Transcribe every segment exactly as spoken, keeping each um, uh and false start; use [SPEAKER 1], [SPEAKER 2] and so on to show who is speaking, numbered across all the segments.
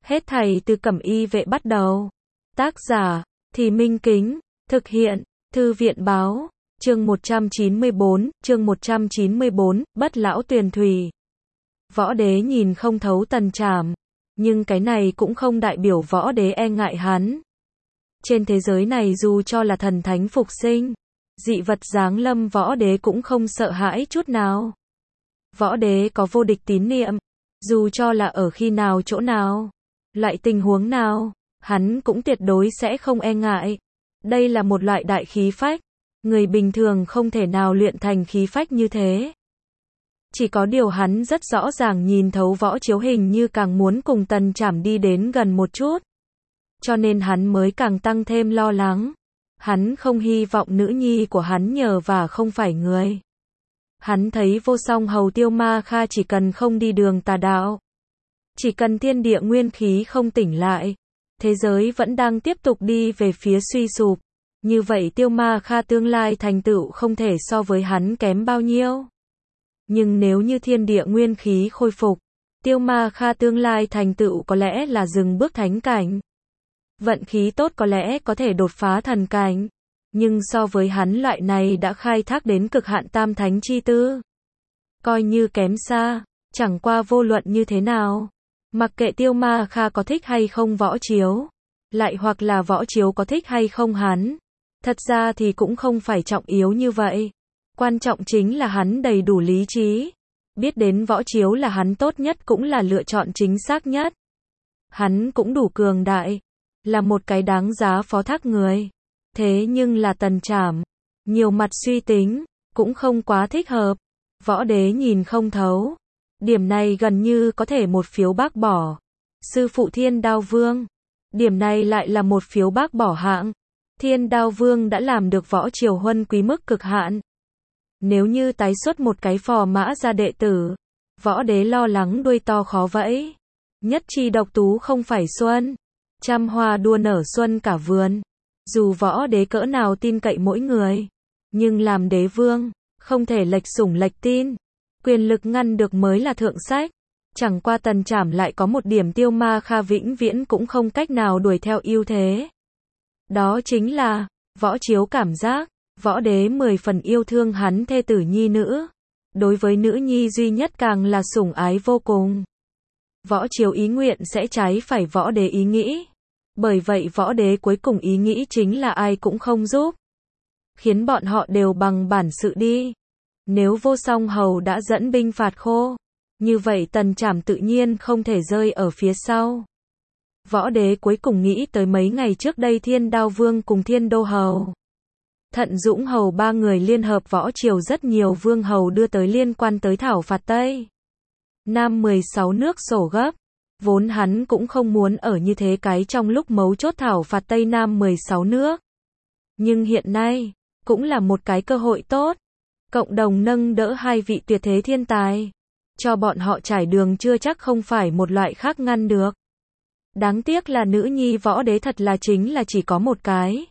[SPEAKER 1] Hết thảy từ Cẩm Y Vệ bắt đầu. Tác giả, Thì Minh Kính, thực hiện, Thư viện Báo, chương một trăm chín mươi bốn, chương một trăm chín mươi bốn, Bất Lão Tuyền Thủy. Võ Đế nhìn không thấu Tần Trảm, nhưng cái này cũng không đại biểu Võ Đế e ngại hắn. Trên thế giới này dù cho là thần thánh phục sinh, dị vật giáng lâm Võ Đế cũng không sợ hãi chút nào. Võ Đế có vô địch tín niệm, dù cho là ở khi nào chỗ nào, loại tình huống nào, hắn cũng tuyệt đối sẽ không e ngại. Đây là một loại đại khí phách, người bình thường không thể nào luyện thành khí phách như thế. Chỉ có điều hắn rất rõ ràng nhìn thấu Võ Chiếu hình như càng muốn cùng Tần Trảm đi đến gần một chút. Cho nên hắn mới càng tăng thêm lo lắng. Hắn không hy vọng nữ nhi của hắn nhờ và không phải người. Hắn thấy Vô Song Hầu Tiêu Ma Kha chỉ cần không đi đường tà đạo, chỉ cần thiên địa nguyên khí không tỉnh lại, thế giới vẫn đang tiếp tục đi về phía suy sụp. Như vậy Tiêu Ma Kha tương lai thành tựu không thể so với hắn kém bao nhiêu. Nhưng nếu như thiên địa nguyên khí khôi phục, Tiêu Ma Kha tương lai thành tựu có lẽ là dừng bước thánh cảnh. Vận khí tốt có lẽ có thể đột phá thần cảnh. Nhưng so với hắn loại này đã khai thác đến cực hạn tam thánh chi tư, coi như kém xa. Chẳng qua vô luận như thế nào, mặc kệ Tiêu Ma Kha có thích hay không Võ Chiếu, lại hoặc là Võ Chiếu có thích hay không hắn, thật ra thì cũng không phải trọng yếu như vậy. Quan trọng chính là hắn đầy đủ lý trí, biết đến Võ Chiếu là hắn tốt nhất cũng là lựa chọn chính xác nhất. Hắn cũng đủ cường đại, là một cái đáng giá phó thác người. Thế nhưng là Tần Trảm, nhiều mặt suy tính, cũng không quá thích hợp. Võ Đế nhìn không thấu. Điểm này gần như có thể một phiếu bác bỏ. Sư phụ Thiên Đao Vương. Điểm này lại là một phiếu bác bỏ hạng. Thiên Đao Vương đã làm được Võ Triều Huân quý mức cực hạn. Nếu như tái xuất một cái phò mã ra đệ tử, Võ Đế lo lắng đuôi to khó vẫy. Nhất chi độc tú không phải xuân, trăm hoa đua nở xuân cả vườn. Dù Võ Đế cỡ nào tin cậy mỗi người, nhưng làm đế vương, không thể lệch sủng lệch tin. Quyền lực ngăn được mới là thượng sách. Chẳng qua Tần Trảm lại có một điểm Tiêu Ma Kha vĩnh viễn cũng không cách nào đuổi theo ưu thế. Đó chính là, Võ Chiếu cảm giác, Võ Đế mười phần yêu thương hắn thê tử nhi nữ. Đối với nữ nhi duy nhất càng là sủng ái vô cùng. Võ Chiếu ý nguyện sẽ trái phải Võ Đế ý nghĩ. Bởi vậy Võ Đế cuối cùng ý nghĩ chính là ai cũng không giúp. Khiến bọn họ đều bằng bản sự đi. Nếu Vô Song Hầu đã dẫn binh phạt Khô, như vậy Tần Trảm tự nhiên không thể rơi ở phía sau. Võ Đế cuối cùng nghĩ tới mấy ngày trước đây Thiên Đao Vương cùng Thiên Đô Hầu, Thận Dũng Hầu ba người liên hợp Võ Triều rất nhiều vương hầu đưa tới liên quan tới thảo phạt Tây Nam mười sáu nước sổ gấp. Vốn hắn cũng không muốn ở như thế cái trong lúc mấu chốt thảo phạt Tây Nam mười sáu nước. Nhưng hiện nay, cũng là một cái cơ hội tốt. Cộng đồng nâng đỡ hai vị tuyệt thế thiên tài. Cho bọn họ trải đường chưa chắc không phải một loại khác ngăn được. Đáng tiếc là nữ nhi Võ Đế thật là chính là chỉ có một cái.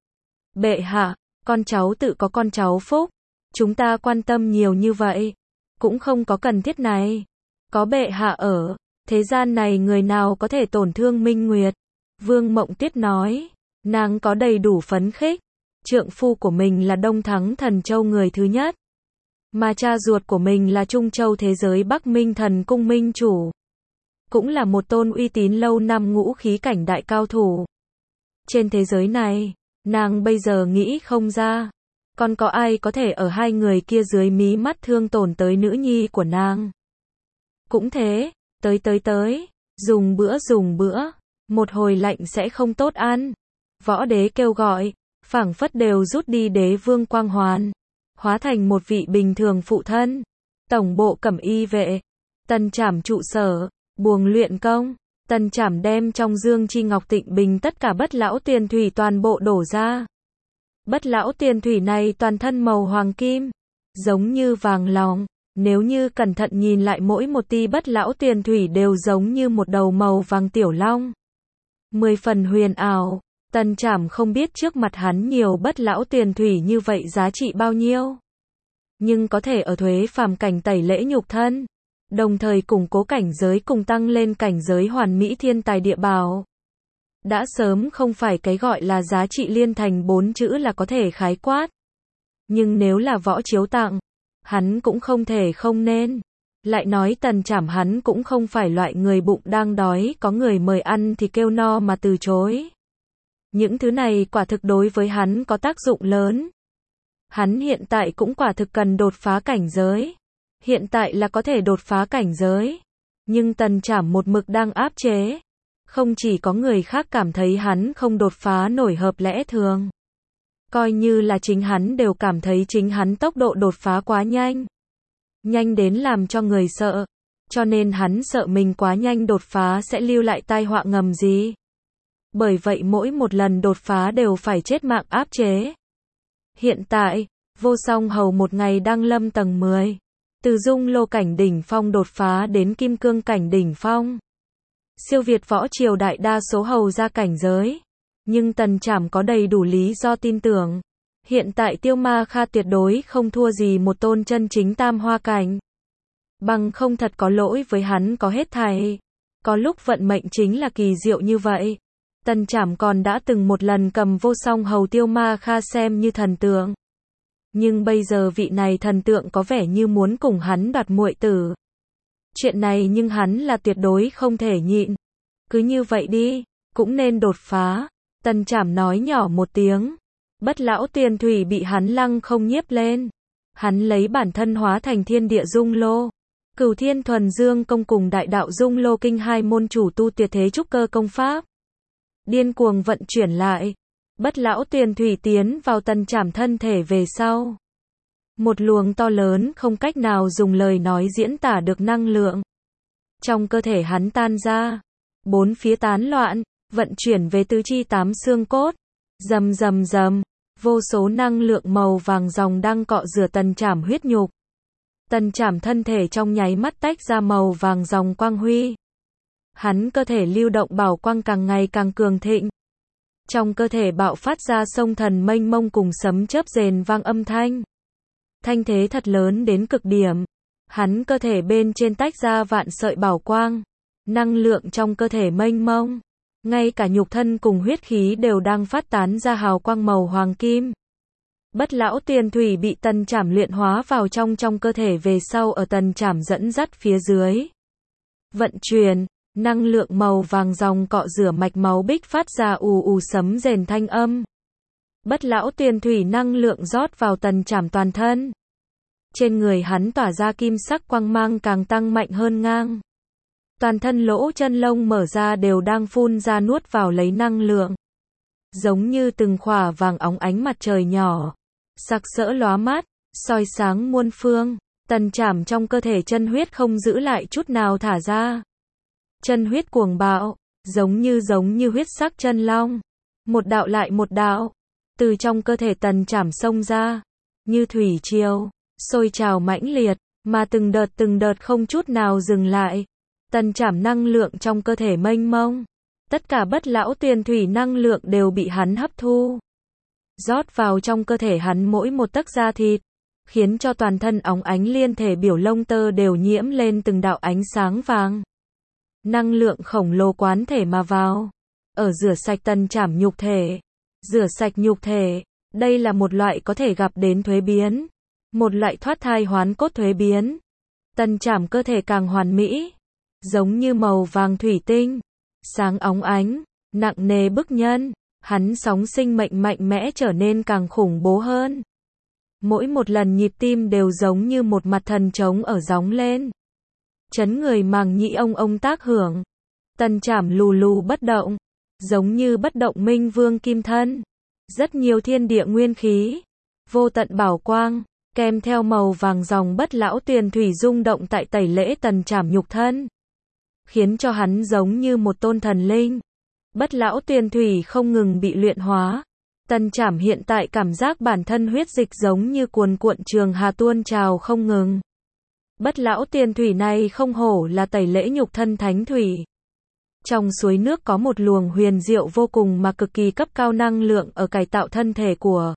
[SPEAKER 1] Bệ hạ, con cháu tự có con cháu phúc. Chúng ta quan tâm nhiều như vậy. Cũng không có cần thiết này. Có bệ hạ ở. Thế gian này người nào có thể tổn thương Minh Nguyệt? Vương Mộng Tuyết nói. Nàng có đầy đủ phấn khích. Trượng phu của mình là Đông Thắng Thần Châu người thứ nhất. Mà cha ruột của mình là Trung Châu thế giới Bắc Minh Thần Cung Minh Chủ. Cũng là một tôn uy tín lâu năm ngũ khí cảnh đại cao thủ. Trên thế giới này, nàng bây giờ nghĩ không ra. Còn có ai có thể ở hai người kia dưới mí mắt thương tổn tới nữ nhi của nàng? Cũng thế. Tới tới tới, dùng bữa dùng bữa, một hồi lạnh sẽ không tốt ăn. Võ Đế kêu gọi, phảng phất đều rút đi đế vương quang hoàn, hóa thành một vị bình thường phụ thân. Tổng bộ Cẩm Y Vệ, Tần Trảm trụ sở, buồng luyện công, Tần Trảm đem trong dương chi ngọc tịnh bình tất cả bất lão tiền thủy toàn bộ đổ ra. Bất lão tiền thủy này toàn thân màu hoàng kim, giống như vàng lòng. Nếu như cẩn thận nhìn lại mỗi một ti bất lão tiền thủy đều giống như một đầu màu vàng tiểu long. Mười phần huyền ảo, Tần Trảm không biết trước mặt hắn nhiều bất lão tiền thủy như vậy giá trị bao nhiêu. Nhưng có thể ở thuế phàm cảnh tẩy lễ nhục thân. đồng thời củng cố cảnh giới cùng tăng lên cảnh giới hoàn mỹ thiên tài địa bảo. Đã sớm không phải cái gọi là giá trị liên thành bốn chữ là có thể khái quát. Nhưng nếu là Võ Chiếu tặng, hắn cũng không thể không nên. Lại nói Tần Trảm hắn cũng không phải loại người bụng đang đói, có người mời ăn thì kêu no mà từ chối. Những thứ này quả thực đối với hắn có tác dụng lớn. Hắn hiện tại cũng quả thực cần đột phá cảnh giới. Hiện tại là có thể đột phá cảnh giới. Nhưng Tần Trảm một mực đang áp chế. Không chỉ có người khác cảm thấy hắn không đột phá nổi hợp lẽ thường. Coi như là chính hắn đều cảm thấy chính hắn tốc độ đột phá quá nhanh. Nhanh đến làm cho người sợ. Cho nên hắn sợ mình quá nhanh đột phá sẽ lưu lại tai họa ngầm gì. Bởi vậy mỗi một lần đột phá đều phải chết mạng áp chế. Hiện tại, Vô Song Hầu một ngày đăng lâm tầng mười. Từ dung lô cảnh đỉnh phong đột phá đến kim cương cảnh đỉnh phong. Siêu việt võ triều đại đa số hầu ra cảnh giới. Nhưng Tần Trảm có đầy đủ lý do tin tưởng. Hiện tại Tiêu Ma Kha tuyệt đối không thua gì một tôn chân chính tam hoa cảnh. Bằng không thật có lỗi với hắn có hết thảy. Có lúc vận mệnh chính là kỳ diệu như vậy. Tần Trảm còn đã từng một lần cầm Vô Song Hầu Tiêu Ma Kha xem như thần tượng. Nhưng bây giờ vị này thần tượng có vẻ như muốn cùng hắn đoạt muội tử. Chuyện này nhưng hắn là tuyệt đối không thể nhịn. Cứ như vậy đi, cũng nên đột phá. Tần Trảm nói nhỏ một tiếng. Bất lão tiền thủy bị hắn lăng không nhiếp lên. Hắn lấy bản thân hóa thành thiên địa dung lô. Cửu thiên thuần dương công cùng đại đạo dung lô kinh hai môn chủ tu tuyệt thế trúc cơ công pháp. Điên cuồng vận chuyển lại. Bất lão tiền thủy tiến vào Tần Trảm thân thể về sau. Một luồng to lớn không cách nào dùng lời nói diễn tả được năng lượng. Trong cơ thể hắn tan ra. Bốn phía tán loạn, vận chuyển về tứ chi tám xương cốt. Rầm rầm rầm, vô số năng lượng màu vàng ròng đang cọ rửa Tần Trảm huyết nhục. Tần Trảm thân thể trong nháy mắt tách ra màu vàng ròng quang huy. Hắn cơ thể lưu động bảo quang càng ngày càng cường thịnh. Trong cơ thể bạo phát ra sông thần mênh mông cùng sấm chớp rền vang âm thanh. Thanh thế thật lớn đến cực điểm. Hắn cơ thể bên trên tách ra vạn sợi bảo quang. Năng lượng trong cơ thể mênh mông. Ngay cả nhục thân cùng huyết khí đều đang phát tán ra hào quang màu hoàng kim. Bất lão tiền thủy bị Tần Trảm luyện hóa vào trong trong cơ thể về sau ở Tần Trảm dẫn dắt phía dưới. Vận chuyển, năng lượng màu vàng ròng cọ rửa mạch máu bích phát ra ù ù sấm rền thanh âm. Bất lão tiền thủy năng lượng rót vào Tần Trảm toàn thân. Trên người hắn tỏa ra kim sắc quang mang càng tăng mạnh hơn ngang. Toàn thân lỗ chân lông mở ra đều đang phun ra nuốt vào lấy năng lượng. Giống như từng khỏa vàng óng ánh mặt trời nhỏ. Sặc sỡ lóa mắt, soi sáng muôn phương. Tần Trảm trong cơ thể chân huyết không giữ lại chút nào thả ra. Chân huyết cuồng bạo, giống như giống như huyết sắc chân long. Một đạo lại một đạo. Từ trong cơ thể Tần Trảm xông ra. Như thủy triều, sôi trào mãnh liệt. Mà từng đợt từng đợt không chút nào dừng lại. Tần Trảm năng lượng trong cơ thể mênh mông. Tất cả bất lão tiền thủy năng lượng đều bị hắn hấp thu. Rót vào trong cơ thể hắn mỗi một tấc da thịt. Khiến cho toàn thân óng ánh liên thể biểu lông tơ đều nhiễm lên từng đạo ánh sáng vàng. Năng lượng khổng lồ quán thể mà vào. Ở rửa sạch Tần Trảm nhục thể. Rửa sạch nhục thể. Đây là một loại có thể gặp đến thuế biến. Một loại thoát thai hoán cốt thuế biến. Tần Trảm cơ thể càng hoàn mỹ. Giống như màu vàng thủy tinh. Sáng óng ánh. Nặng nề bức nhân. Hắn sóng sinh mệnh mạnh mẽ trở nên càng khủng bố hơn. Mỗi một lần nhịp tim đều giống như một mặt thần trống ở gióng lên. Chấn người màng nhĩ ông ông tác hưởng. Tần Trảm lù lù bất động. Giống như bất động minh vương kim thân. Rất nhiều thiên địa nguyên khí. Vô tận bảo quang. Kèm theo màu vàng ròng bất lão tiền thủy rung động tại tẩy lễ Tần Trảm nhục thân. Khiến cho hắn giống như một tôn thần linh. Bất lão tiền thủy không ngừng bị luyện hóa. Tần Trảm hiện tại cảm giác bản thân huyết dịch giống như cuồn cuộn trường hà tuôn trào không ngừng. Bất lão tiền thủy này không hổ là tẩy lễ nhục thân thánh thủy. Trong suối nước có một luồng huyền diệu vô cùng mà cực kỳ cấp cao năng lượng ở cải tạo thân thể của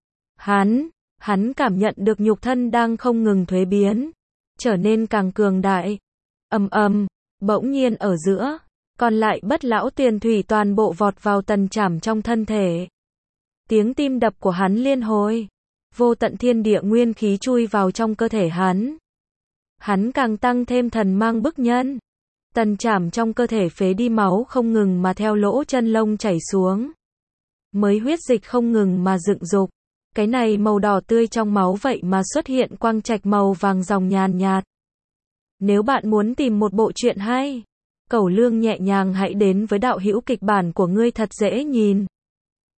[SPEAKER 1] hắn. Hắn cảm nhận được nhục thân đang không ngừng thuế biến. Trở nên càng cường đại. Ầm ầm, bỗng nhiên ở giữa, còn lại Bất Lão Tuyền Thủy toàn bộ vọt vào Tần Trảm trong thân thể. Tiếng tim đập của hắn liên hồi, vô tận thiên địa nguyên khí chui vào trong cơ thể hắn. Hắn càng tăng thêm thần mang bức nhân. Tần Trảm trong cơ thể phế đi máu không ngừng mà theo lỗ chân lông chảy xuống. Mới huyết dịch không ngừng mà dựng dục. Cái này màu đỏ tươi trong máu vậy mà xuất hiện quang trạch màu vàng dòng nhàn nhạt. Nếu bạn muốn tìm một bộ truyện hay, Cẩu Lương nhẹ nhàng hãy đến với đạo hữu kịch bản của ngươi thật dễ nhìn.